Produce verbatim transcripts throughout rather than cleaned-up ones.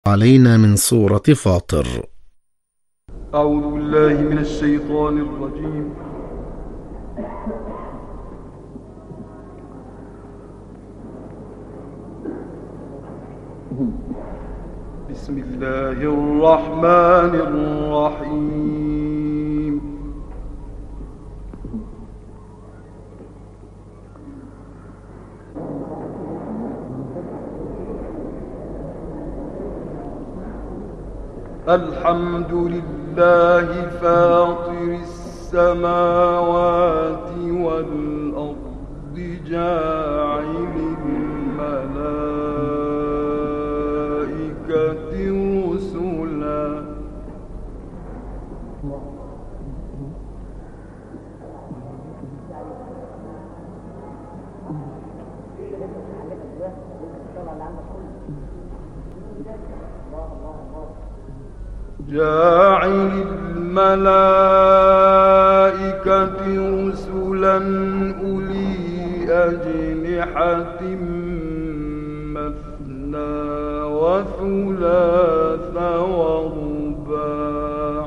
علينا من سورة فاطر. أعوذ بالله من الشيطان الرجيم. بسم الله الرحمن الرحيم. الحمد لله فاطر السماوات والأرض جاعل الملائكة رسلا جاعل الملائكة رسلا أولي أجنحة مثنى وثلاث ورباع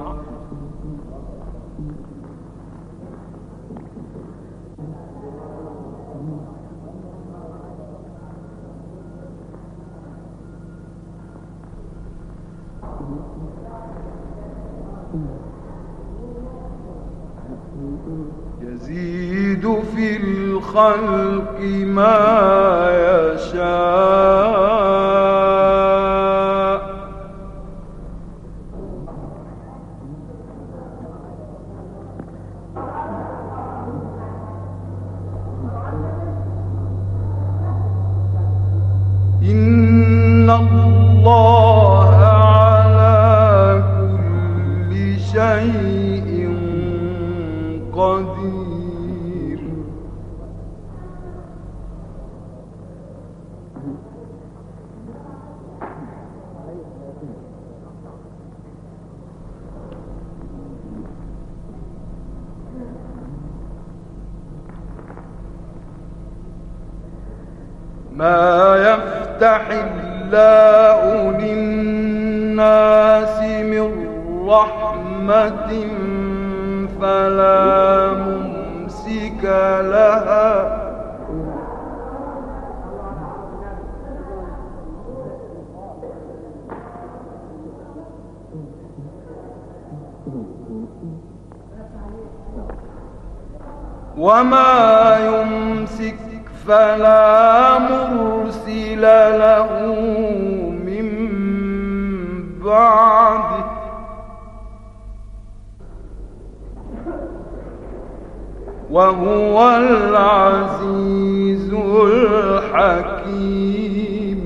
يزيد في الخلق ما يشاء إن الله على كل شيء قدير. ما يفتح الله للناس من رحمة فلا ممسك لها وما يمسك فلا مرسل له من بعده وهو العزيز الحكيم.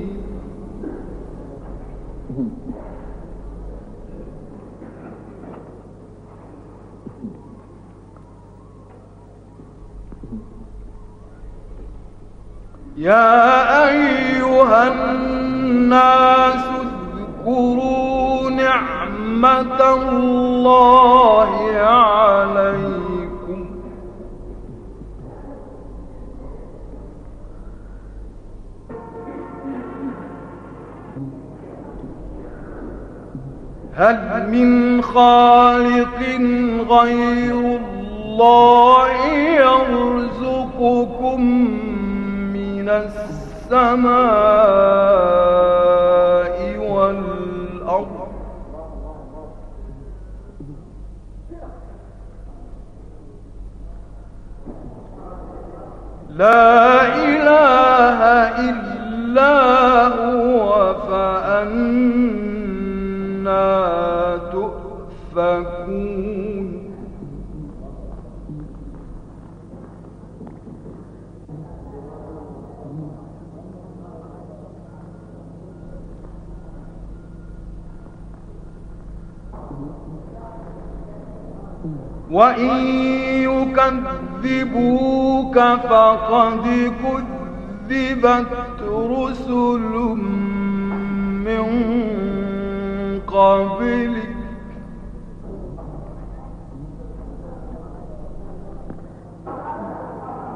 يا أيها الناس اذكروا نعمة الله عليكم هل من خالق غير الله يرزقكم من السماء والأرض لا إله إلا هو فأنى تؤفكون. وإن يكذبوك فقد كذبت رسل من قبلك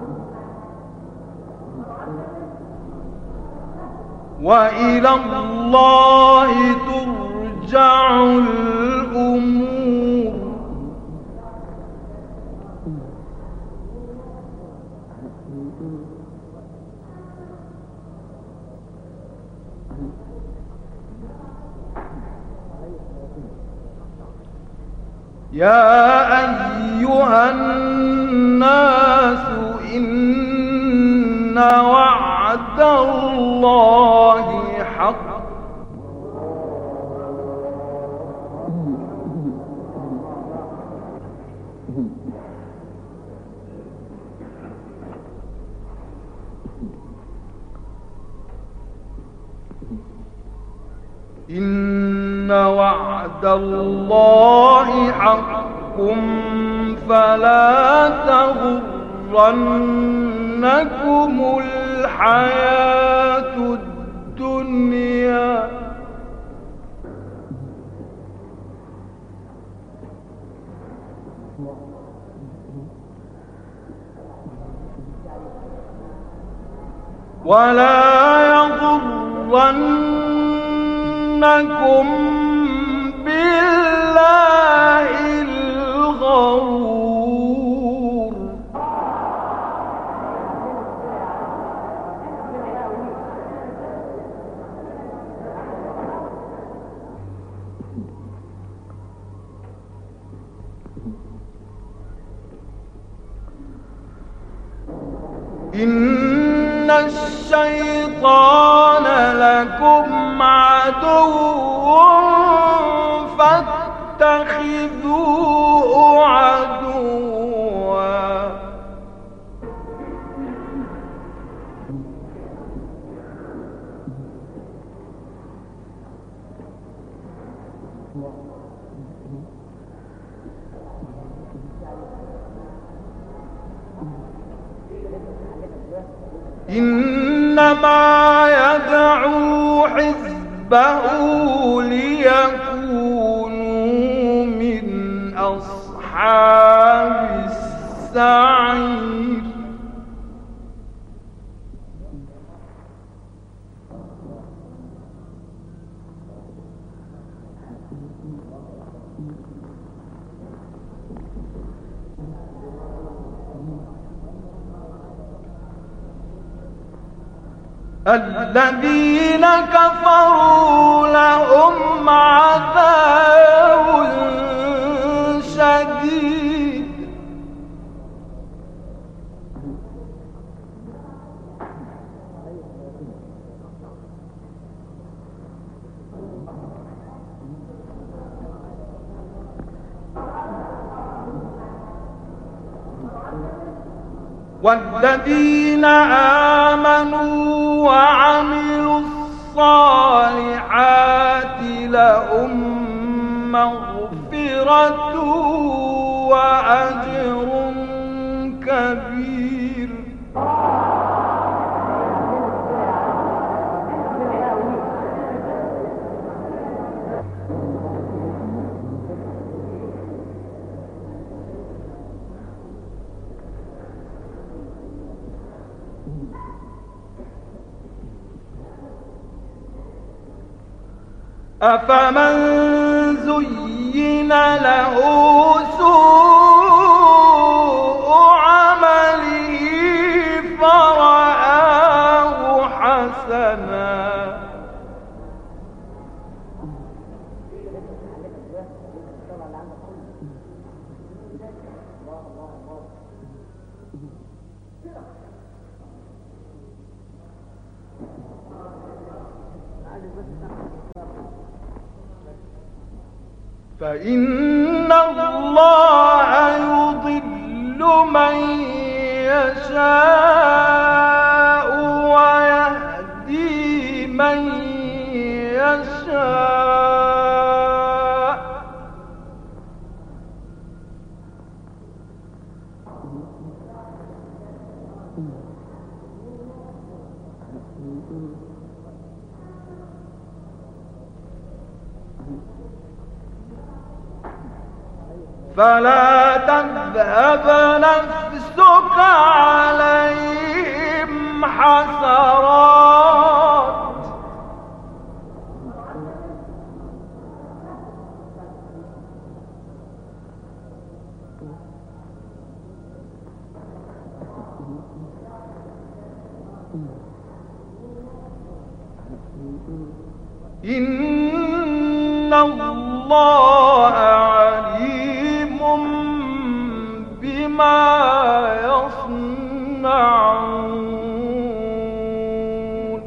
وإلى الله الله ترجع الأمور يا أيها الناس إن وعد الله حق إن وعد الله حق فلا تغرنكم الحياة الدنيا ولا يغرنكم بالله الغرور إن الشيطان لكم عدو فاتخذوه عدوا إنما يدعو حزبه ليكونوا من أصحاب السعير الذين كفروا لهم عذاب شديد والذين آمنوا وعملوا الصالحات لهم مغفرة وأجر كبير أفمن زين له سوء عمله فرآه حسنا فإن الله يضل من يشاء ويهدي من يشاء فلا تذهب نفسك عليهم حسرات إن الله عليم بما يصنعون.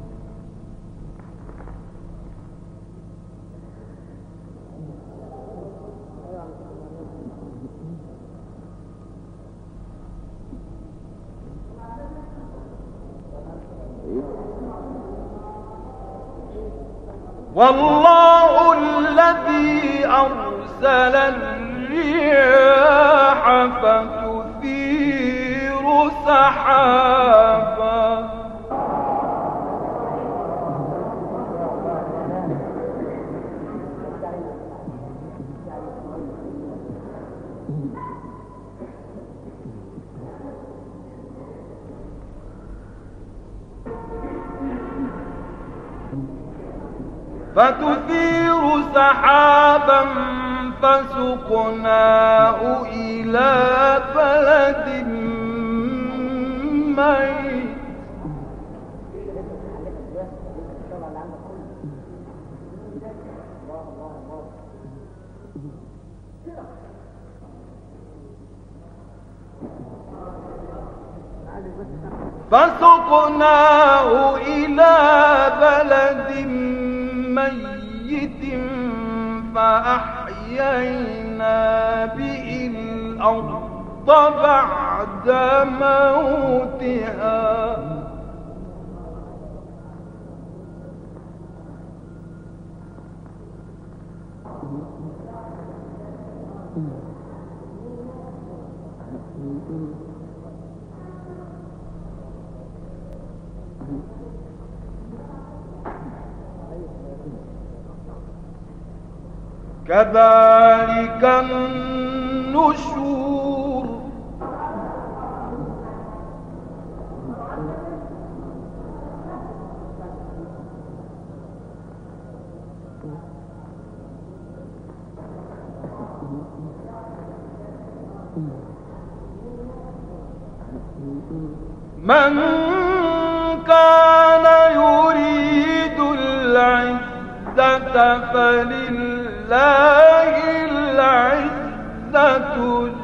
والله الذي أرسل الرياح فتثير سحابا فتثير سحابا فسقناه إلى بلد ميت فسقناه إلى بلد ميت فأحيينا به الأرض بعد موتها كذلك النشور. من كان يريد العزة فلله العزة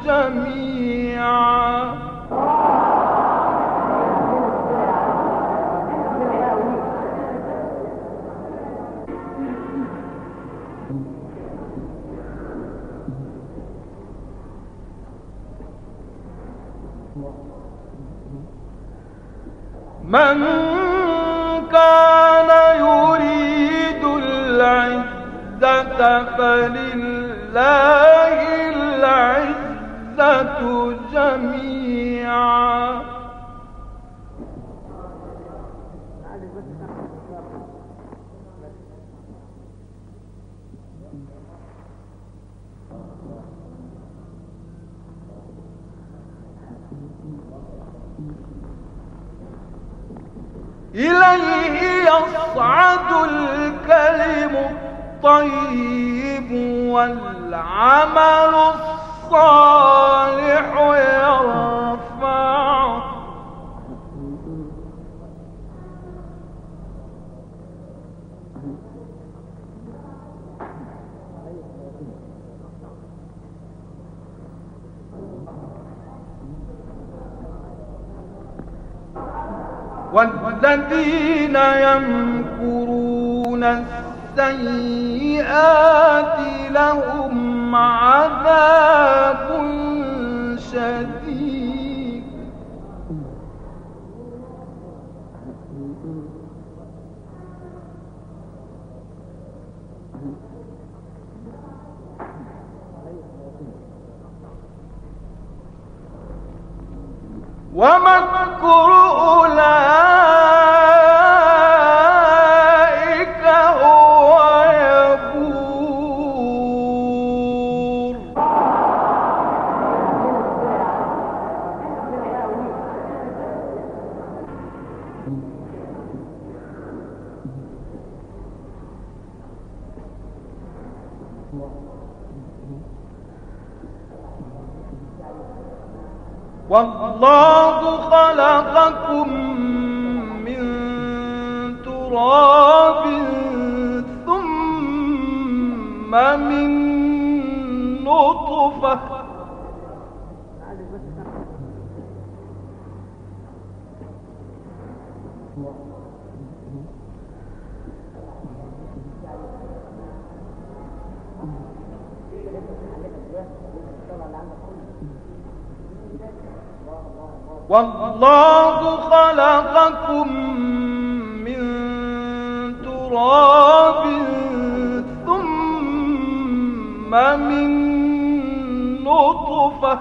جميعا من كان يريد العزة فلله العزة جميعا إليه يصعد الكلم الطيب والعمل الصالح يرفعه والذين يمكرون السيئات لهم عذاب شديد ومكر أولئك هو يبور. والله خلقكم تراب ثم من نطفة والله خلقكم من تراب ثم من نطفة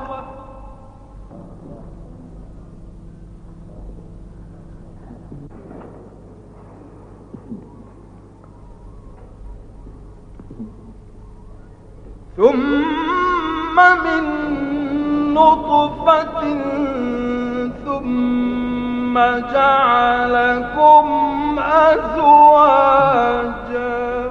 ثم من نطفة ثم جعلكم أزواجا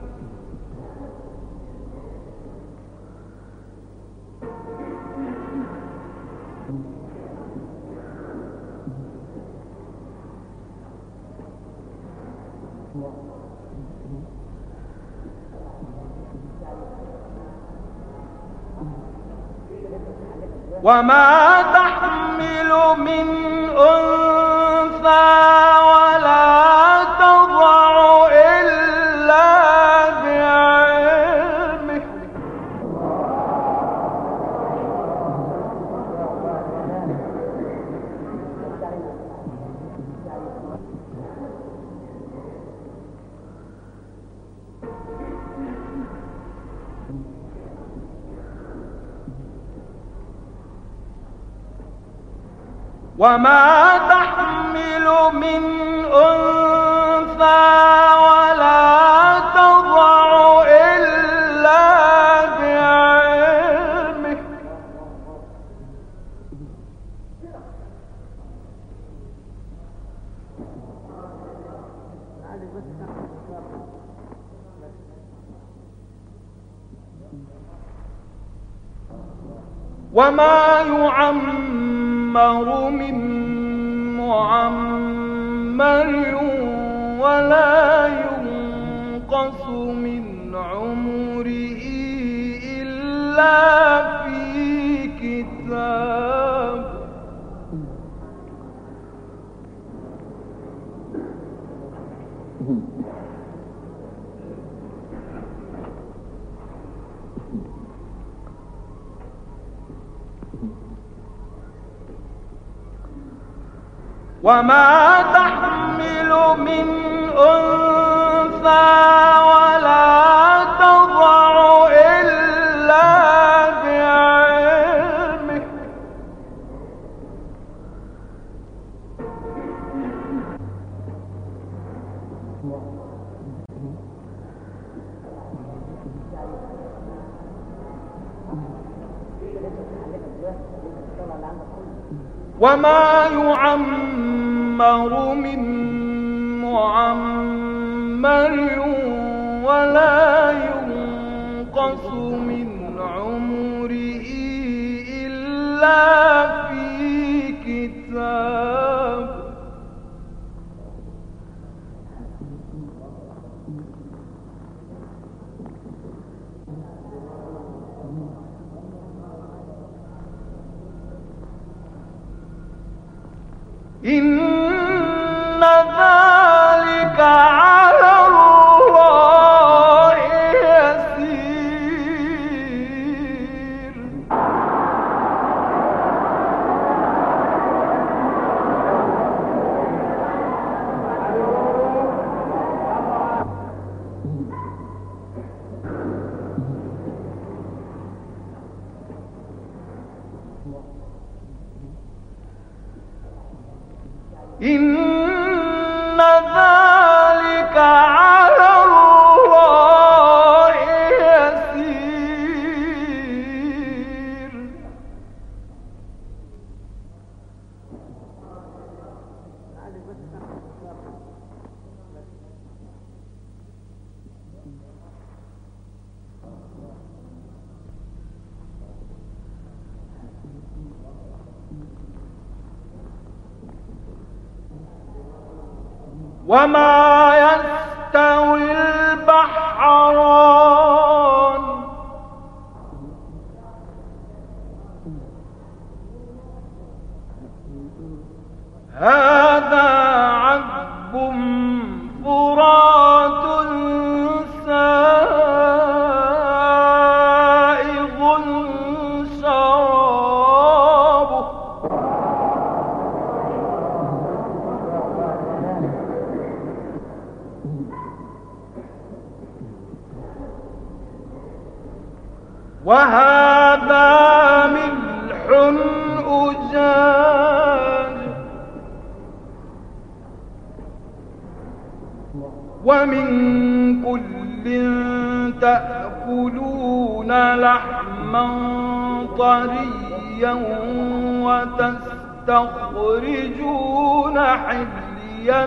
وما تحمل من أنثى ولا تضع إلا بعلمه وما تحمل من أنثى ولا تضع إلا بعلمه وما يعمر من معمر ولا ينقص من عمره إلا في كتاب وما تحمل من أنثى ولا تضع إلا بعلمه وما يعمر من معمر ولا ينقص من عمره إلا في كتاب إن ذلك على الله يسير إن ذلك على الله يسير وما يستوي البحران هذا عذب فرات سائغ شرابه وهذا ملح أجاج ومن كل تأكلون لحما طريا وتستخرجون حلية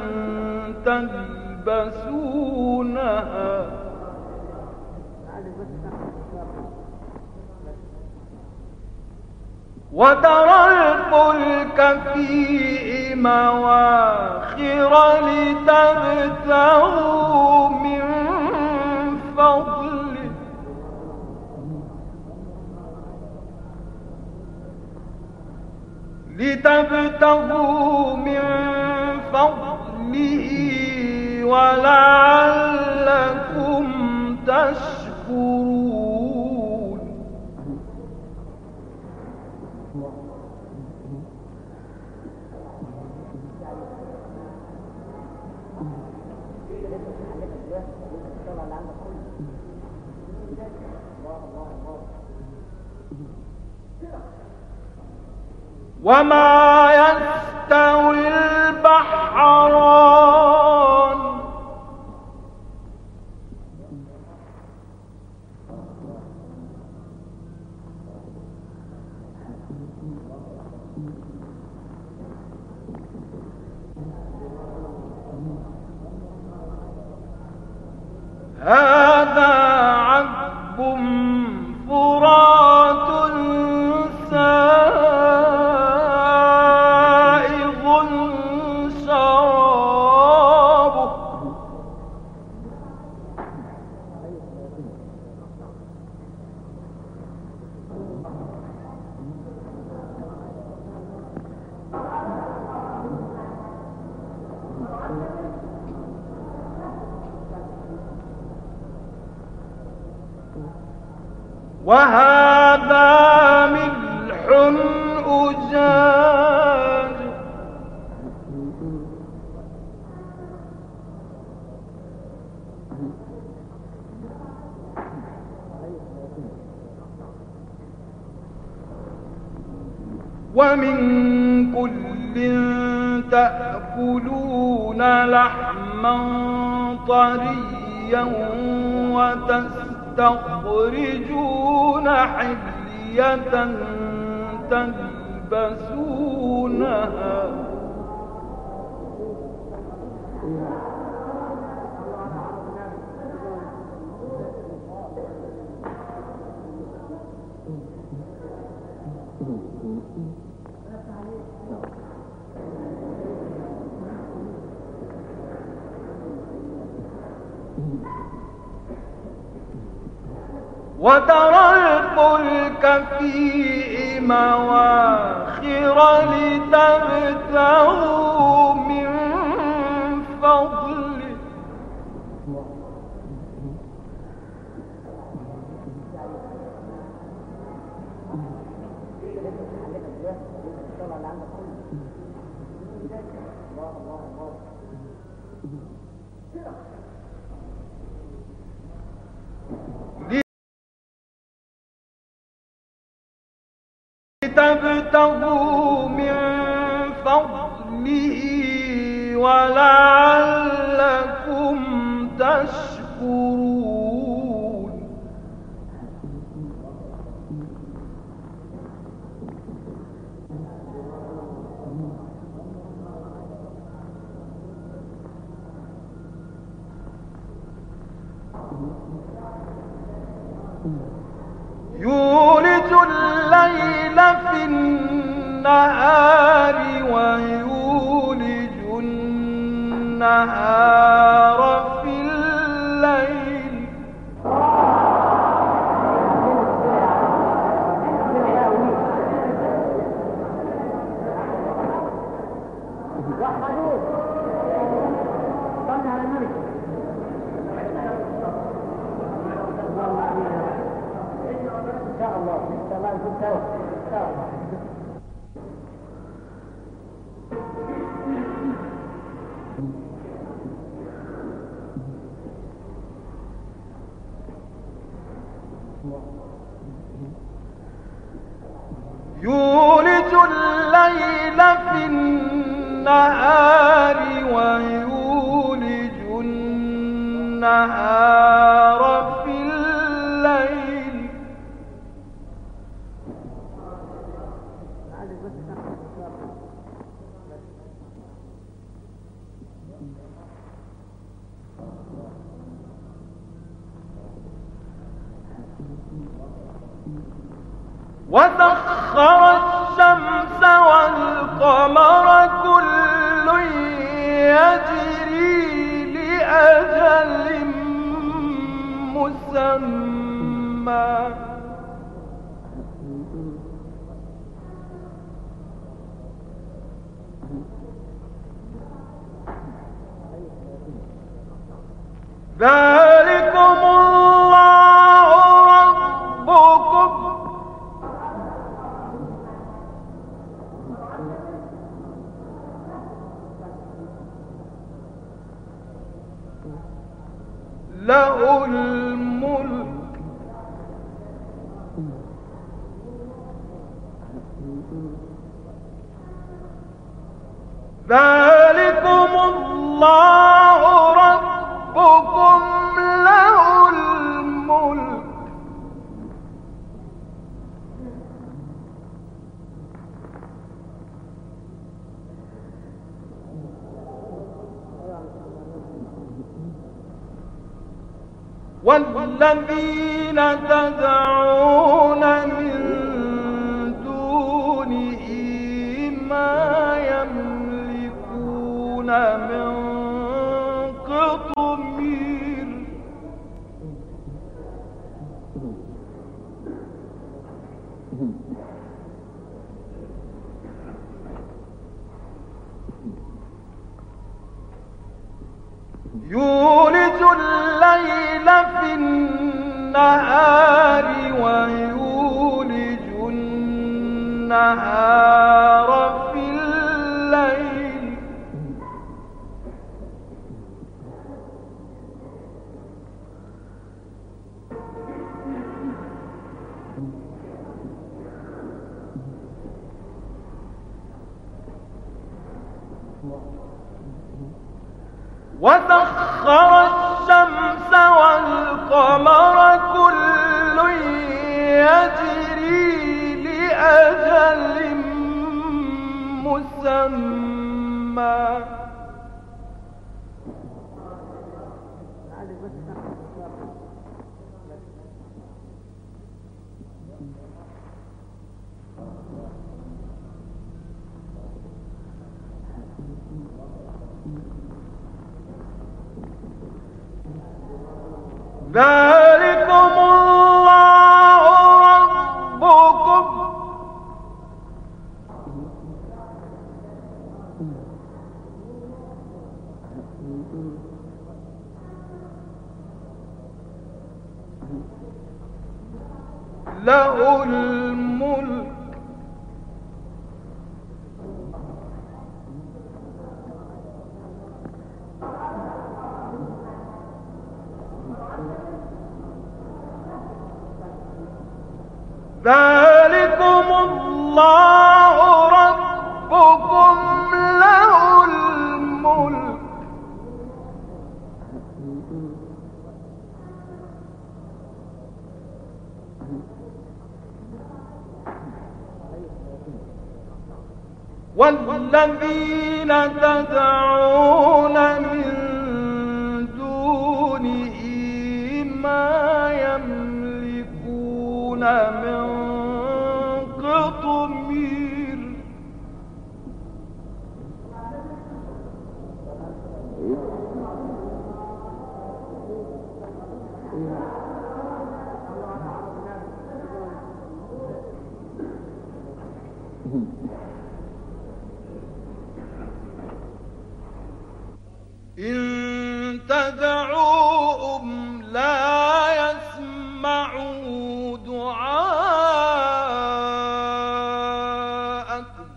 تلبسونها وترى الفلك فيه مواخر لتبتغوا من فضله لتبتغوا من فضله ولعلكم تشكرون وما يستوي البحران هذا عذب فرات سائغ شرابه وهذا ملح أجاج ومن كل تأكلون لحما طريا وتستخرجون حلية تلبسونها وترى الفلك فيه مواخر لتبتغوا من فضله لتبتغوا من فضله ولعلكم تشكرون يولج الليل في النهار ويولج النهار النهار في الليل يولج الليل في النهار ويولج النهار في الليل وسخر الشمس والقمر كل يجري لأجل مسمى ذلكم الله ربكم له الملك ذلكم الله ربكم له الملك والذين تدعون من دونه ما يملكون من قطمير يولج الليل في النهار ويولج النهار في الليل وسخر الشمس والقمر كل يجري لأجل مسمى ذلكم الله ربكم له الملك ذلكم الله ربكم له الملك والذين تدعون من دونه ما يملكون من قطمير إن تدعوهم لا يسمعوا دعاءكم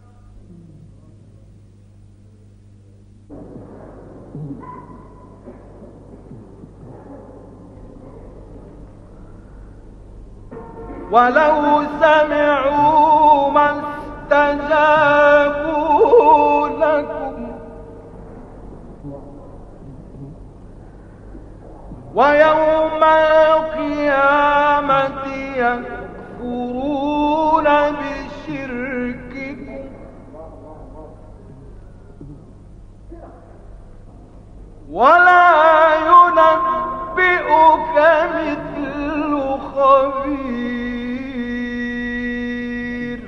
ولو سمعوا ما استجابوا لكم ويوم القيامة يكفرون بشرككم ولا ينبئك مثل خبير.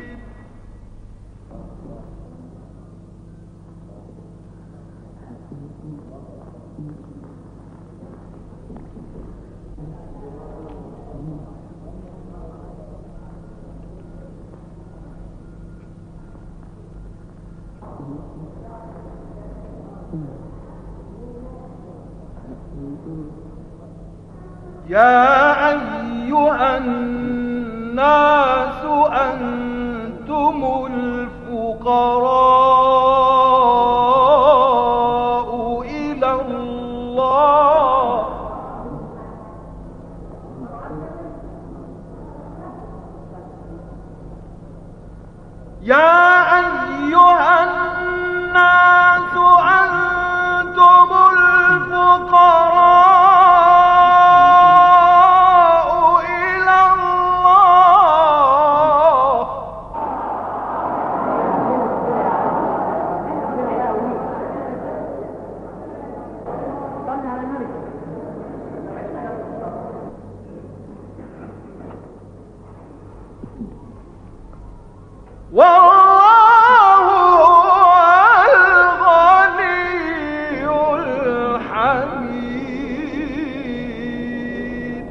يا أيها الناس أنتم الفقراء إلى الله يا أيها الناس أنتم الفقراء والله هو الغني الحميد.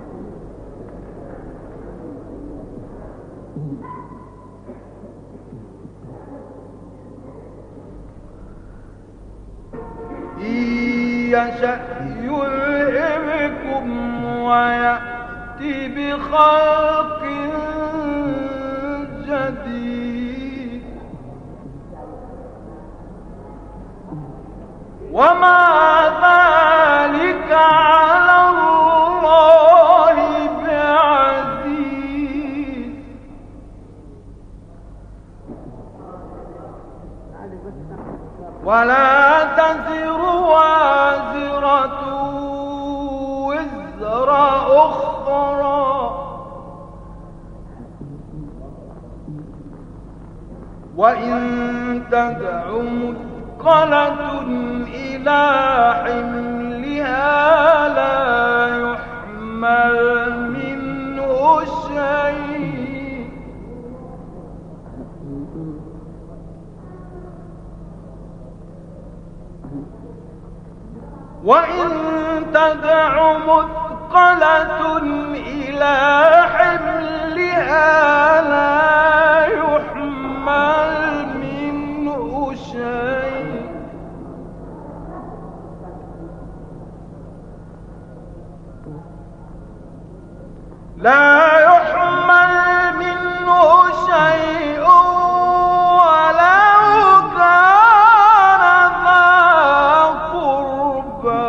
إن يشأ يذهبكم ويأتي بخلق جديد وما ذلك على الله بعزيز. ولا تزر وازرة وزر أخرى وإن تدع مثقلة إلى حملها لا يحمل منه شيء وإن تدع مثقلة إلى حملها لا يحمل منه شيء لا يحمل منه شيء ولو كان ذا قربى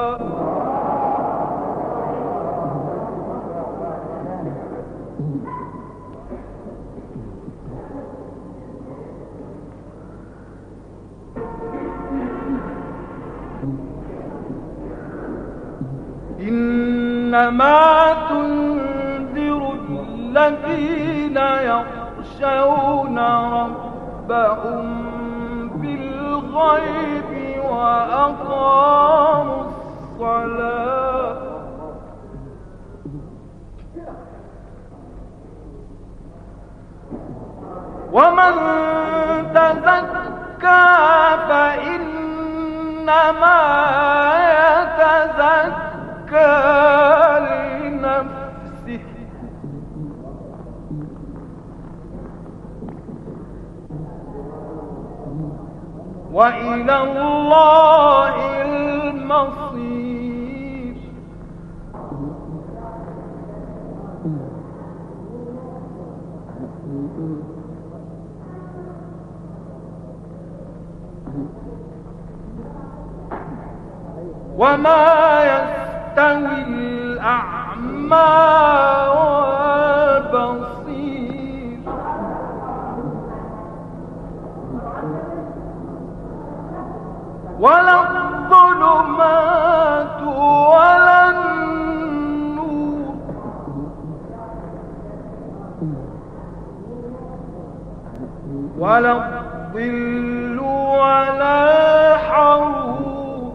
إنما تنذر الذين يخشون ربهم بالغيب وأقاموا الصلاة ومن تزكى فإنما يتزكى زكى لنفسه وإلى الله المصير. وما يستوي الأعمى والبصير ولا الظلمات ولا النور ولا الظل ولا الحرور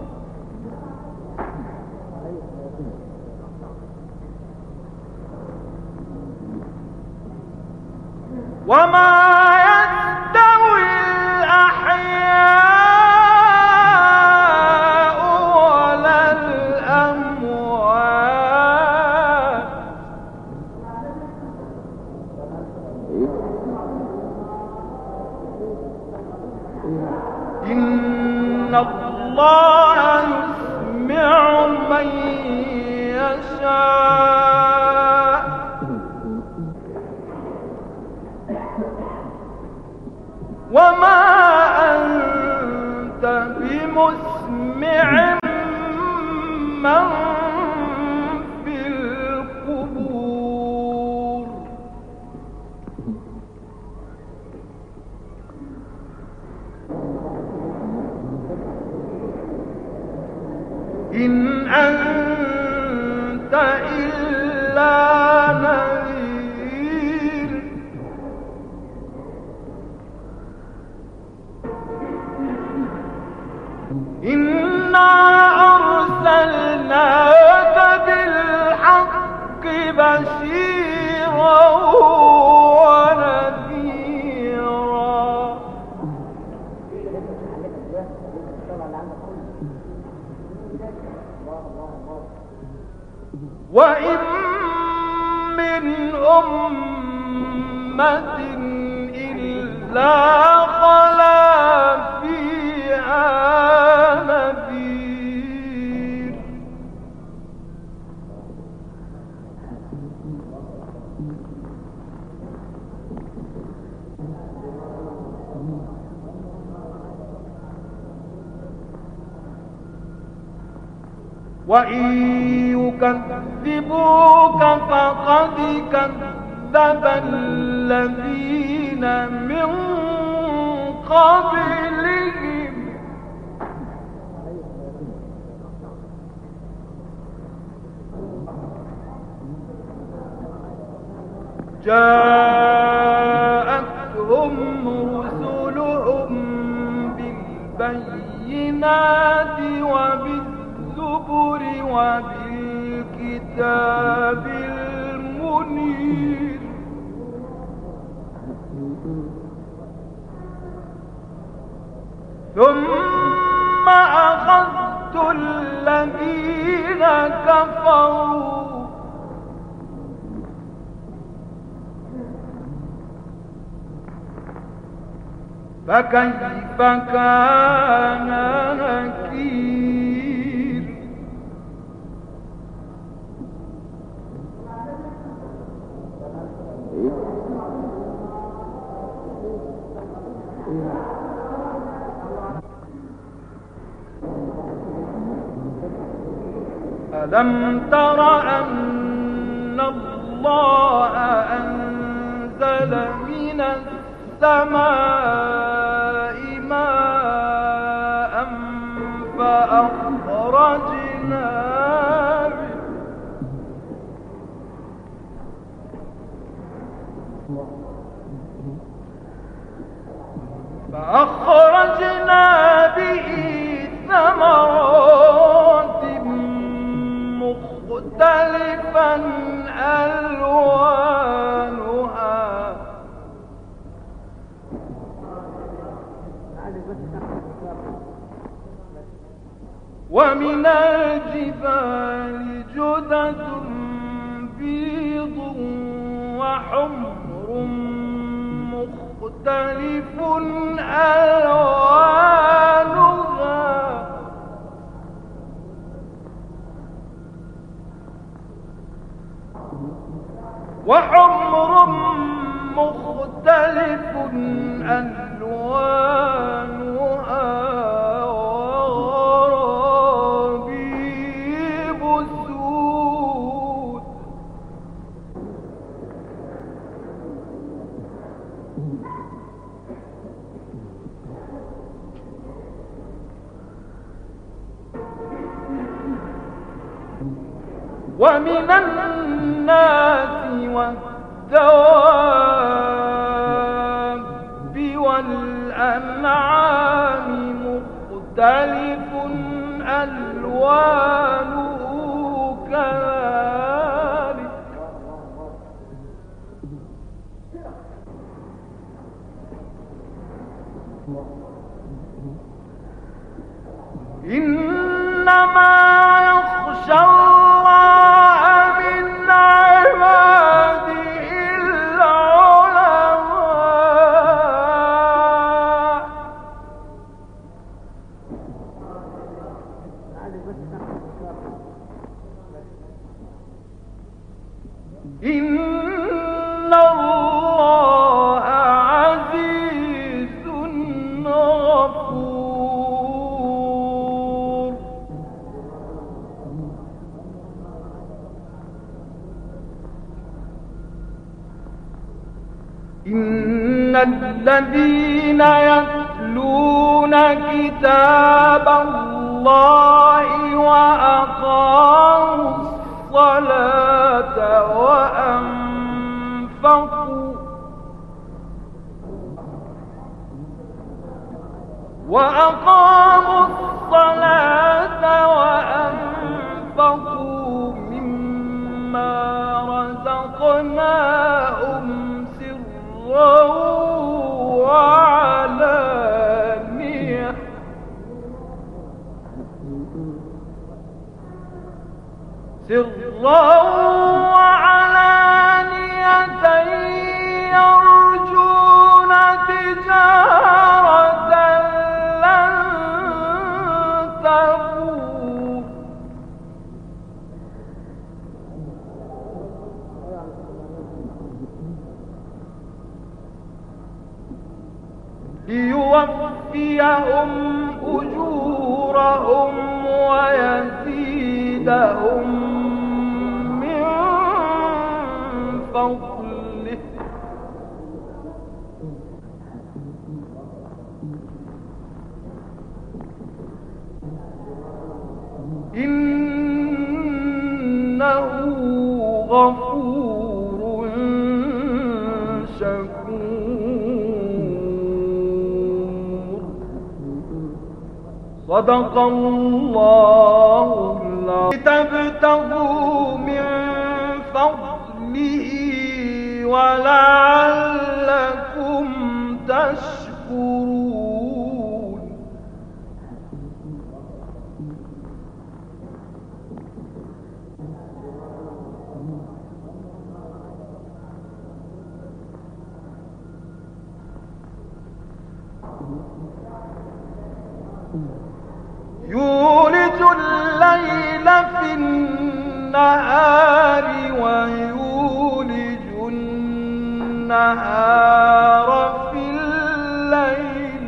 وما يستوي الأحياء ولا الأموات إن الله يسمع من يشاء وما أنت بمسمع من في القبور إن أنت إلا نذير إنا أرسلناك بالحق بشيرا ونذيرا وإن من أمة إلا خلا فيها نذير وإن يكذبوك فقد كذب الذين من قبلهم جاءتهم رسلهم بالبينات وبالزبر وبالكتاب المنير ثم أخذت الذين كفروا فكيف كان نكير ألم تر أن الله أنزل من السماء ماء فأخرجنا به فأخرجنا به ثمرات مختلفا ألوانها ومن الجبال بيض وحمر مختلف ألوانها وحمر مختلف ألوانها وغرابيب سود ومن الناس والدواب والأنعام مختلف ألوانه كذلك إنما يخشى الله من عباده العلماء إن الله عزيز غفور إن الذين يتلون كتاب الله وأقاموا الصلاة وأنفقوا وأقاموا الصلاة وأنفقوا مما رزقناهم سرا وعلانية سرا وعلانية يرجون تجارة لن تبور ليوفيهم أجورهم ويزيدهم من فضله إنه غفور شكور صدق الله العظيم لتبتغوا من فضله ولعلكم تشكرون يولج الليل في النهار ويولج النهار في الليل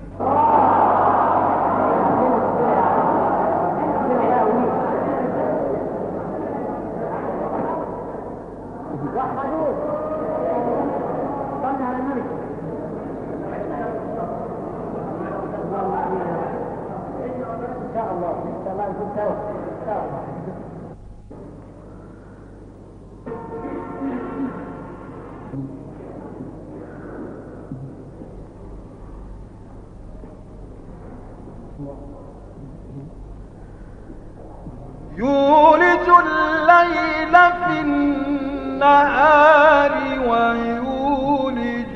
يولج الليل في النهار ويولج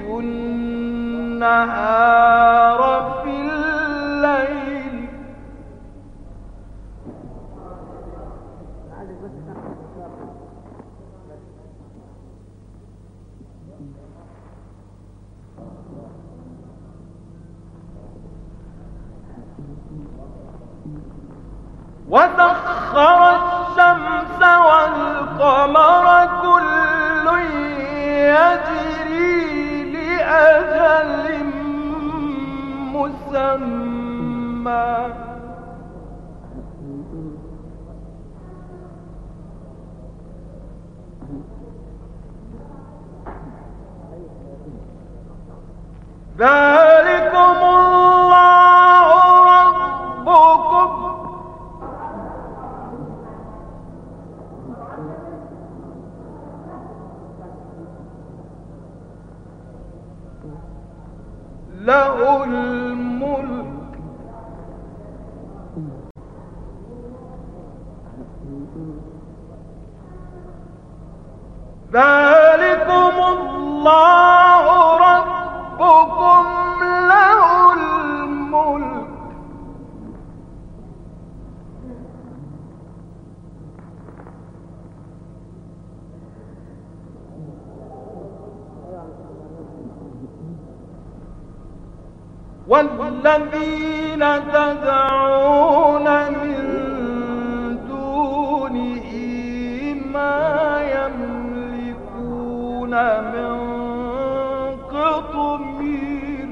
النهار في الليل وسخر الشمس والقمر كل يجري لأجل مسمى ذلكم الله ربكم له الملك ذلكم الله ربكم له الملك والذين تدعون من دونه ما يملكون من قطمير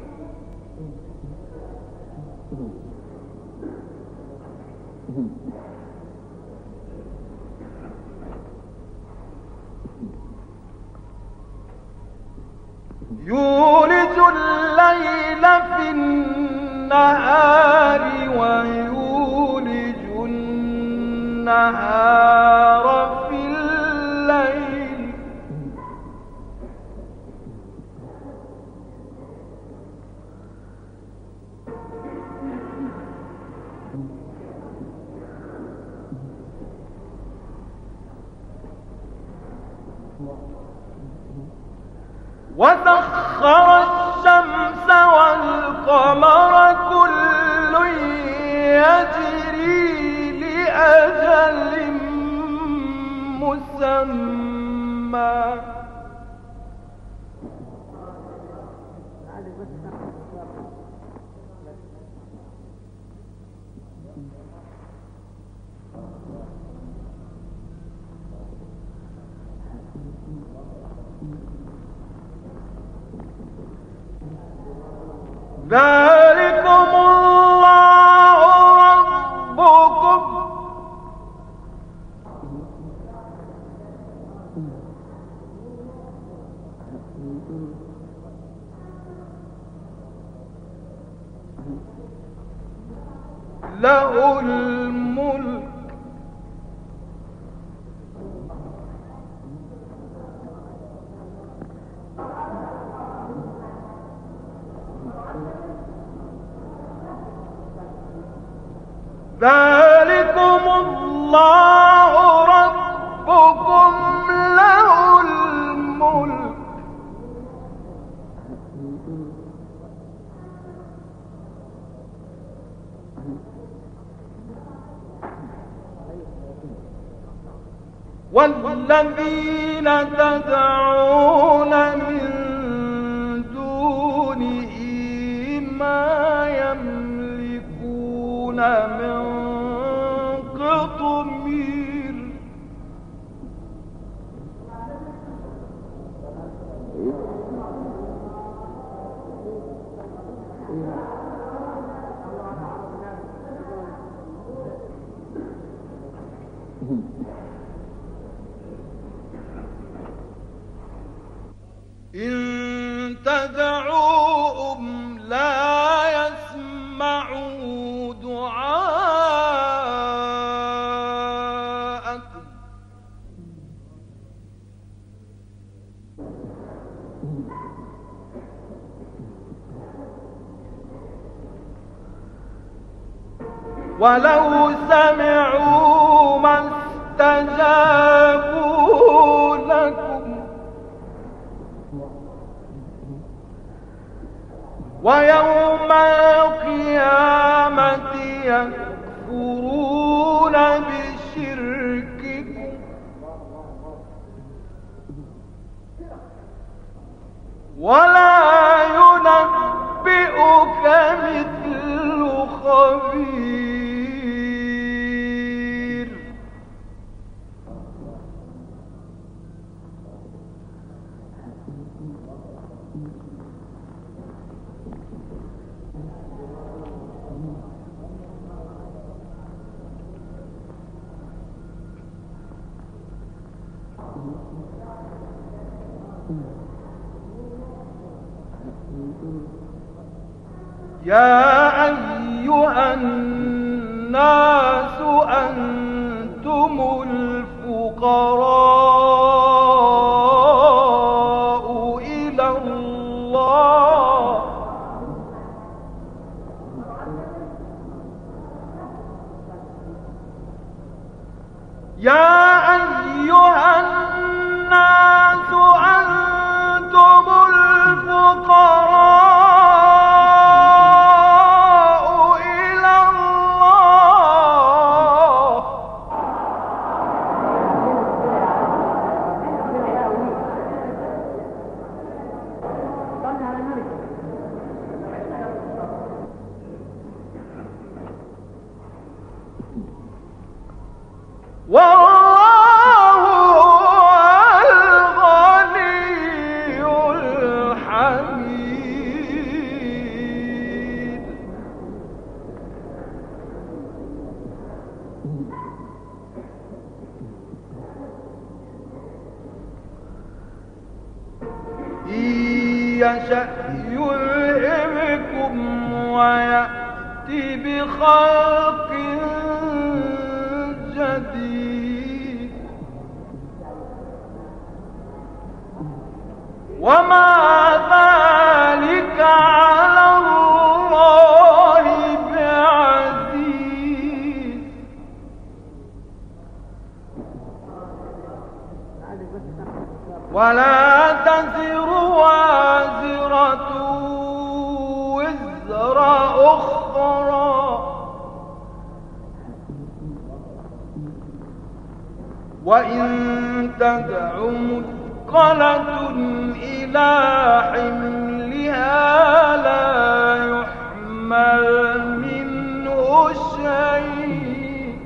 يولج الليل في النهار ويولج النهار في الليل وسخر الشمس والقمر كل يجري لأجل مسمى ذلكم الله ربكم له الملك ذلكم الله ربكم له الملك والذين تدعون من دونه ما يملكون من قطمير إن تدعوهم لا يسمعوا دعاءكم ولو سمعوا ما استجابوا لكم ويوم القيامة يكفرون بشرككم ولا ينبئك مثل خبير يا أيها الناس أنتم الفقراء إلى الله يا أيها الناس أنتم الفقراء والله هو الغني الحميد إن يشأ يذهبكم ويأتي بخلق جديد وما ذلك على الله بعزيز ولا تزر وازرة وزر أخرى وإن تدع مثقلة إلى حملها لا يحمل منه شيء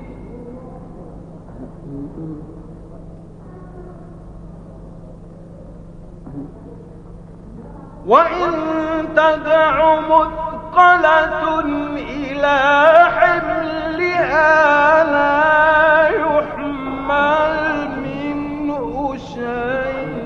وإن تدع مثقلة إلى حملها لا يحمل منه شيء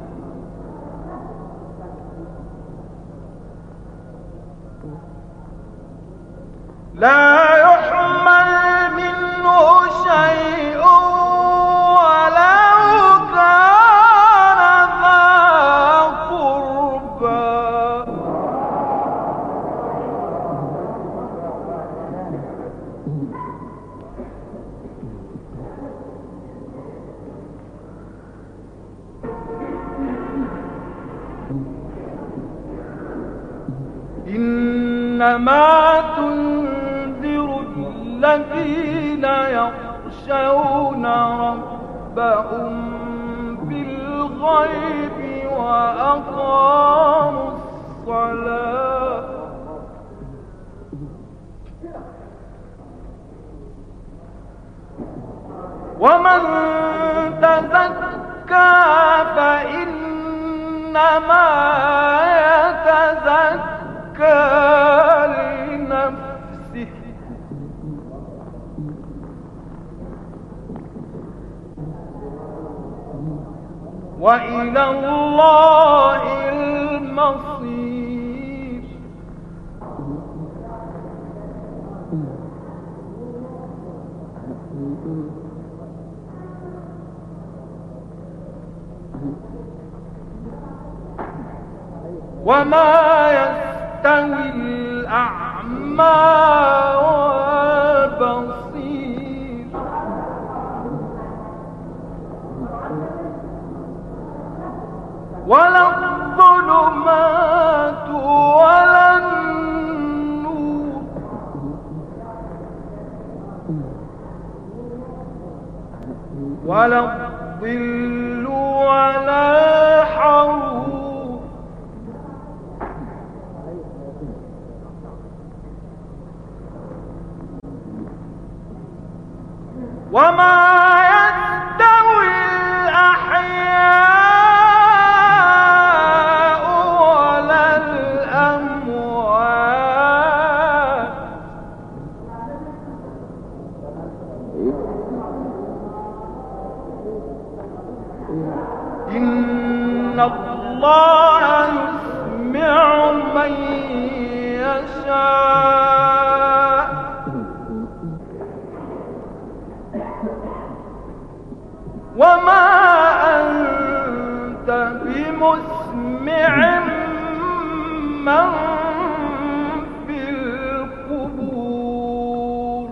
لا يحمل منه شيء ولو كان ذا قربى إنما تنذر الذين يخشون ربهم بالغيب وأقاموا الصلاة ومن تزكى فإنما يتزكى لنفسه وإلى الله المصير وما يستوي الأعمى والبصير ولا الظلمات ولا النور ولا الظل ولا الحرور وما يستوي الأحياء إن الله يسمع من يشاء وما أنت بمسمع من في القبور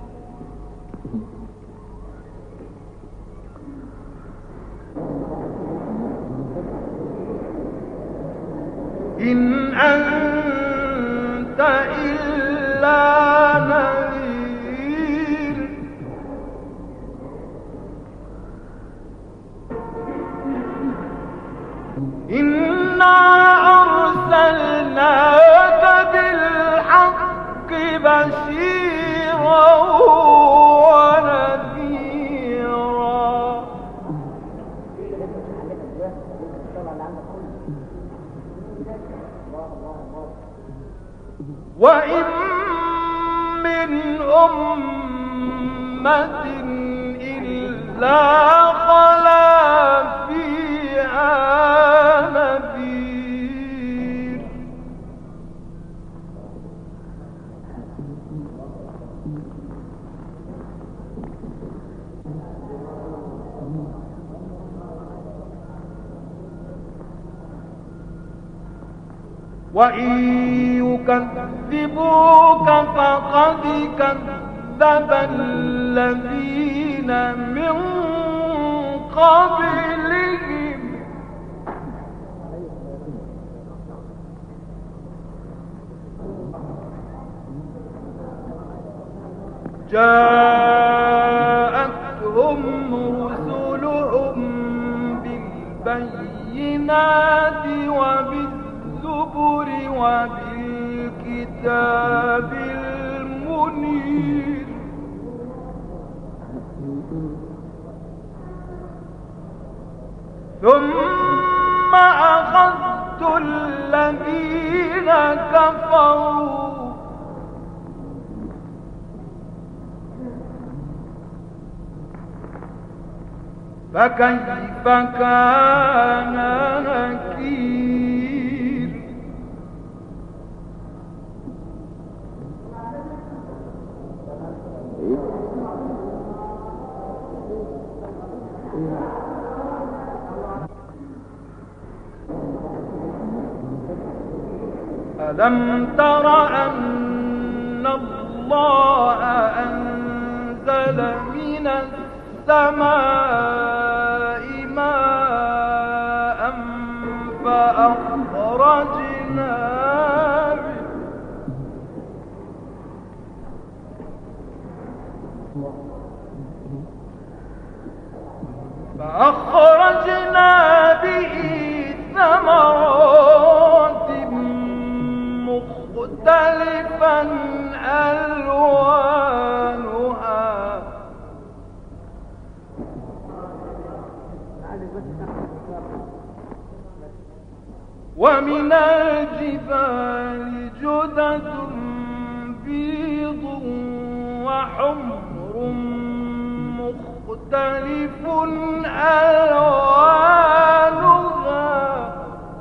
إن أنت إلا نذير إنا أرسلناك بالحق بشيرا ونذيرا وإن من أمة إلا خلا فيها نذير وإن يكذبوك فقد كذب الذين من قبلهم جاءتهم رسلهم بالبينات وبالزبر وبالكتاب المنير ثم أخذت الذين كفروا فكيف كان نكير ألم تر أن الله أنزل من السماء ماء فأخرجنا به فأخرجنا به ثمرات مختلفا ألوانها ومن الجبال جدد بيض وحمر مختلف ألوانها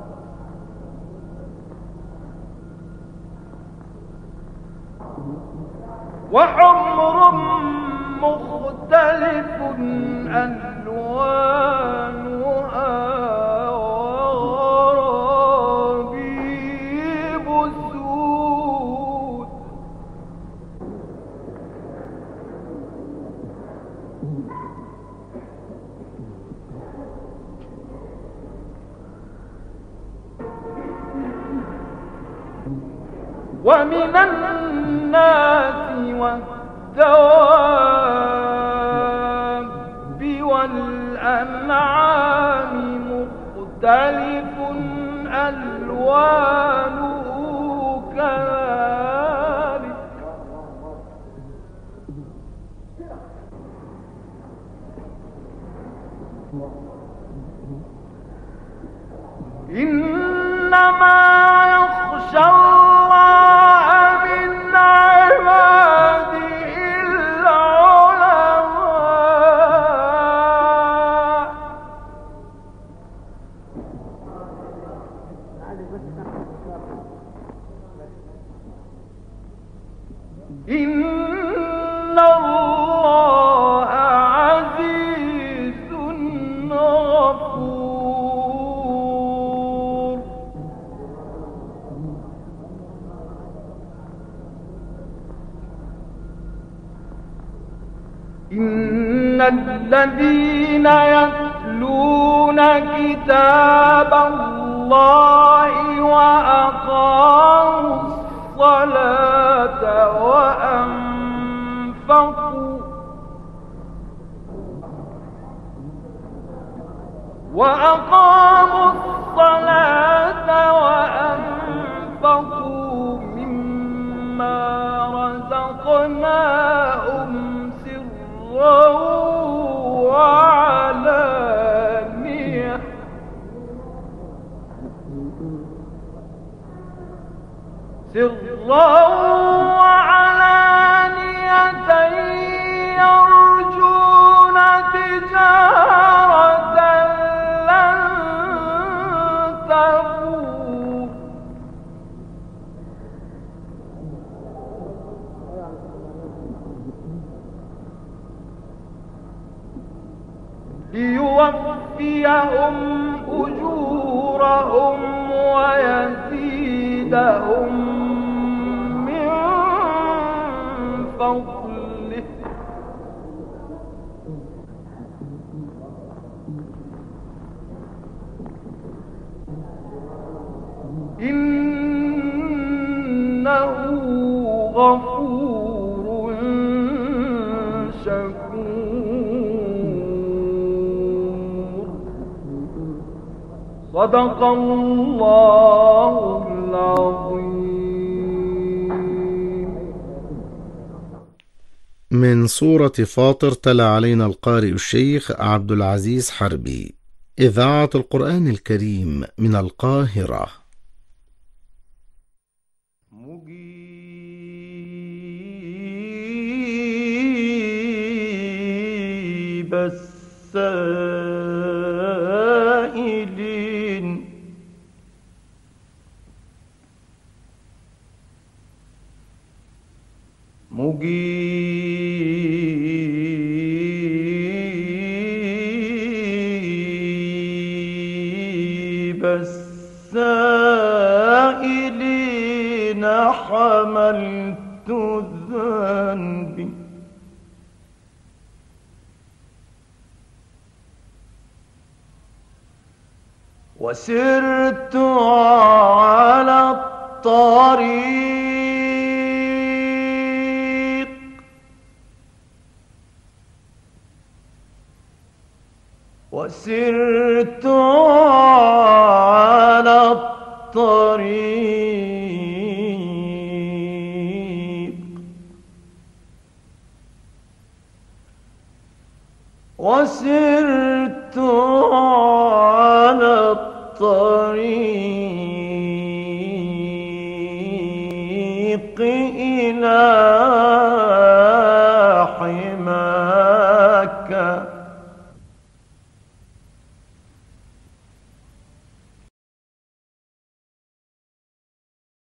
وحمر مختلف ألوانها وغرابيب سود ومن الناس والدواب والأنعام مختلف ألوانه كذلك إنما يخشى الله من عباده العلماء غفور. إن الذين يتلون كتاب الله وأقاموا الصلاة وأنفقوا وأقاموا الصلاة وأنفقوا مما رزقناهم سرا وعلانية سرا وعلانية يرجون تجارة لن تبور. ليوفيهم أجورهم ويزيدهم من فضله. إنه غفور شكور. صدق الله العظيم. من سورة فاطر تلا علينا القارئ الشيخ عبد العزيز حربي. إذاعة القرآن الكريم من القاهرة. مجيب السائلين مجيب السائلين حملت ذنبي وسرت على الطريق وسرت على الطريق وسرت على الطريق إلى حماك